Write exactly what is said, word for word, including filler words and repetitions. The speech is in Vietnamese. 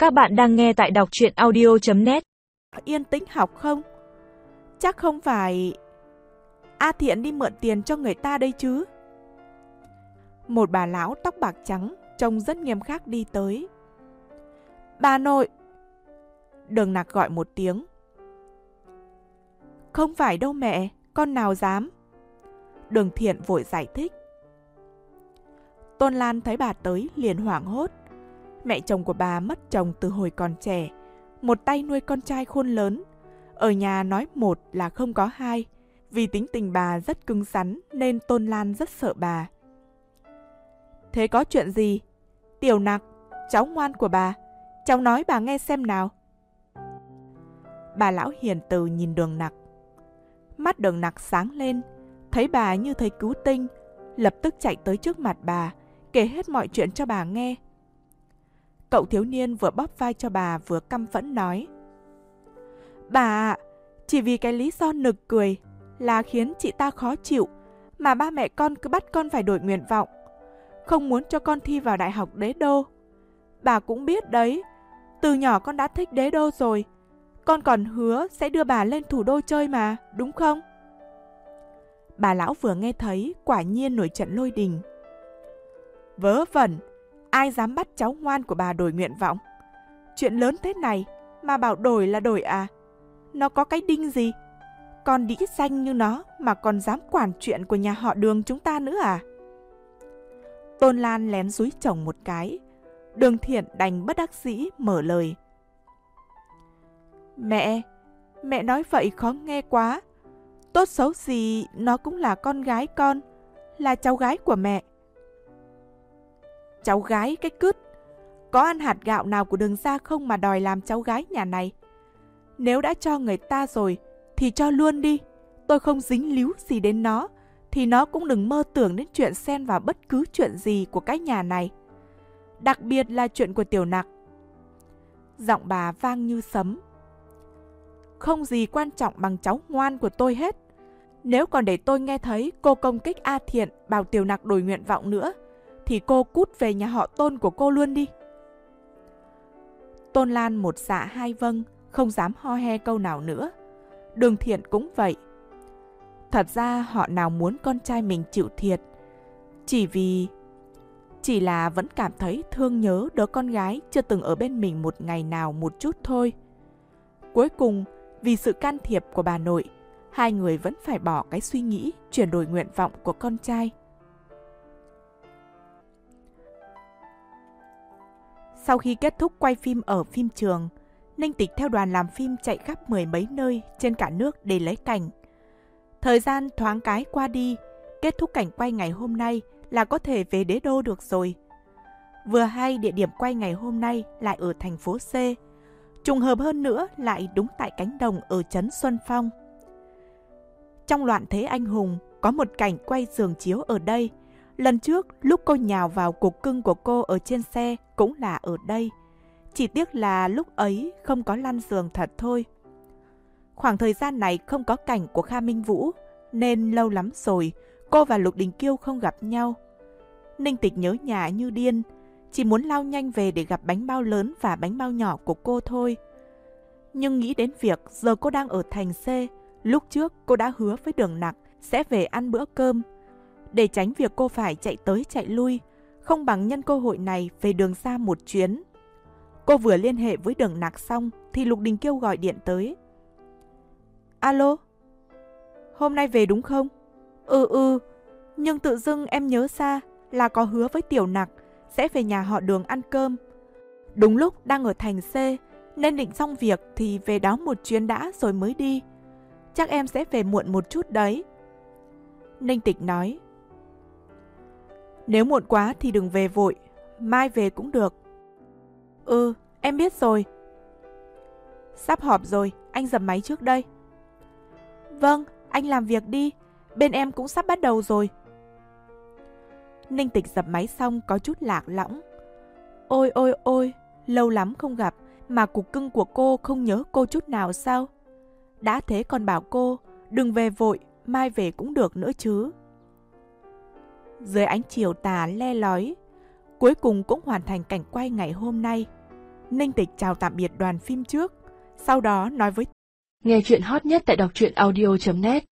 Các bạn đang nghe tại đọc truyện audio chấm net. Yên tĩnh học không? Chắc không phải A Thiện đi mượn tiền cho người ta đây chứ? Một bà lão tóc bạc trắng trông rất nghiêm khắc đi tới. Bà nội! Đường Nặc gọi một tiếng. Không phải đâu mẹ, con nào dám. Đường Thiện vội giải thích. Tôn Lan thấy bà tới liền hoảng hốt. Mẹ chồng của bà mất chồng từ hồi còn trẻ, một tay nuôi con trai khôn lớn. Ở nhà nói một là không có hai. Vì tính tình bà rất cứng rắn nên Tôn Lan rất sợ bà. Thế có chuyện gì? Tiểu Nặc, cháu ngoan của bà, cháu nói bà nghe xem nào. Bà lão hiền từ nhìn Đường Nặc. Mắt Đường Nặc sáng lên, thấy bà như thấy cứu tinh, lập tức chạy tới trước mặt bà, kể hết mọi chuyện cho bà nghe. Cậu thiếu niên vừa bóp vai cho bà vừa căm phẫn nói. Bà ạ, chỉ vì cái lý do nực cười là khiến chị ta khó chịu mà ba mẹ con cứ bắt con phải đổi nguyện vọng, không muốn cho con thi vào đại học đế đô. Bà cũng biết đấy, từ nhỏ con đã thích đế đô rồi, con còn hứa sẽ đưa bà lên thủ đô chơi mà, đúng không? Bà lão vừa nghe thấy quả nhiên nổi trận lôi đình. Vớ vẩn, ai dám bắt cháu ngoan của bà đổi nguyện vọng? Chuyện lớn thế này mà bảo đổi là đổi à? Nó có cái đinh gì? Con đĩ danh như nó mà còn dám quản chuyện của nhà họ Đường chúng ta nữa à? Tôn Lan lén dúi chồng một cái. Đường Thiện đành bất đắc dĩ mở lời. Mẹ, mẹ nói vậy khó nghe quá. Tốt xấu gì nó cũng là con gái con, là cháu gái của mẹ. Cháu gái cái cứt, có ăn hạt gạo nào của Đường gia không mà đòi làm cháu gái nhà này? Nếu đã cho người ta rồi thì cho luôn đi. Tôi không dính líu gì đến nó, thì nó cũng đừng mơ tưởng đến chuyện xen vào bất cứ chuyện gì của cái nhà này. Đặc biệt là chuyện của Tiểu Nặc. Giọng bà vang như sấm. Không gì quan trọng bằng cháu ngoan của tôi hết. Nếu còn để tôi nghe thấy cô công kích A Thiện bảo Tiểu Nặc đổi nguyện vọng nữa, thì cô cút về nhà họ Tôn của cô luôn đi. Tôn Lan một dạ hai vâng, không dám ho he câu nào nữa. Đường Thiện cũng vậy. Thật ra họ nào muốn con trai mình chịu thiệt. Chỉ vì... Chỉ là vẫn cảm thấy thương nhớ đứa con gái chưa từng ở bên mình một ngày nào một chút thôi. Cuối cùng, vì sự can thiệp của bà nội, hai người vẫn phải bỏ cái suy nghĩ chuyển đổi nguyện vọng của con trai. Sau khi kết thúc quay phim ở phim trường, Ninh Tịch theo đoàn làm phim chạy khắp mười mấy nơi trên cả nước để lấy cảnh. Thời gian thoáng cái qua đi, kết thúc cảnh quay ngày hôm nay là có thể về đế đô được rồi. Vừa hay địa điểm quay ngày hôm nay lại ở thành phố C. Trùng hợp hơn nữa lại đúng tại cánh đồng ở trấn Xuân Phong. Trong loạn thế anh hùng, có một cảnh quay giường chiếu ở đây. Lần trước, lúc cô nhào vào cục cưng của cô ở trên xe cũng là ở đây. Chỉ tiếc là lúc ấy không có lăn giường thật thôi. Khoảng thời gian này không có cảnh của Kha Minh Vũ, nên lâu lắm rồi cô và Lục Đình Kiêu không gặp nhau. Ninh Tịch nhớ nhà như điên, chỉ muốn lao nhanh về để gặp bánh bao lớn và bánh bao nhỏ của cô thôi. Nhưng nghĩ đến việc giờ cô đang ở thành C, lúc trước cô đã hứa với Đường Nặc sẽ về ăn bữa cơm. Để tránh việc cô phải chạy tới chạy lui, không bằng nhân cơ hội này về Đường gia một chuyến. Cô vừa liên hệ với Đường Nặc xong thì Lục Đình Kiêu gọi điện tới. Alo? Hôm nay về đúng không? Ừ ừ, nhưng tự dưng em nhớ ra là có hứa với Tiểu Nặc sẽ về nhà họ Đường ăn cơm. Đúng lúc đang ở thành C nên định xong việc thì về đó một chuyến đã rồi mới đi. Chắc em sẽ về muộn một chút đấy. Ninh Tịch nói. Nếu muộn quá thì đừng về vội, mai về cũng được. Ừ, em biết rồi. Sắp họp rồi, anh dập máy trước đây. Vâng, anh làm việc đi, bên em cũng sắp bắt đầu rồi. Ninh Tịch dập máy xong có chút lạc lõng. Ôi ôi ôi, lâu lắm không gặp mà cục cưng của cô không nhớ cô chút nào sao? Đã thế còn bảo cô, đừng về vội, mai về cũng được nữa chứ. Dưới ánh chiều tà le lói, cuối cùng cũng hoàn thành cảnh quay ngày hôm nay. Ninh Tịch chào tạm biệt đoàn phim trước, sau đó nói với Nghe chuyện hot nhất tại đọc truyện audio chấm net.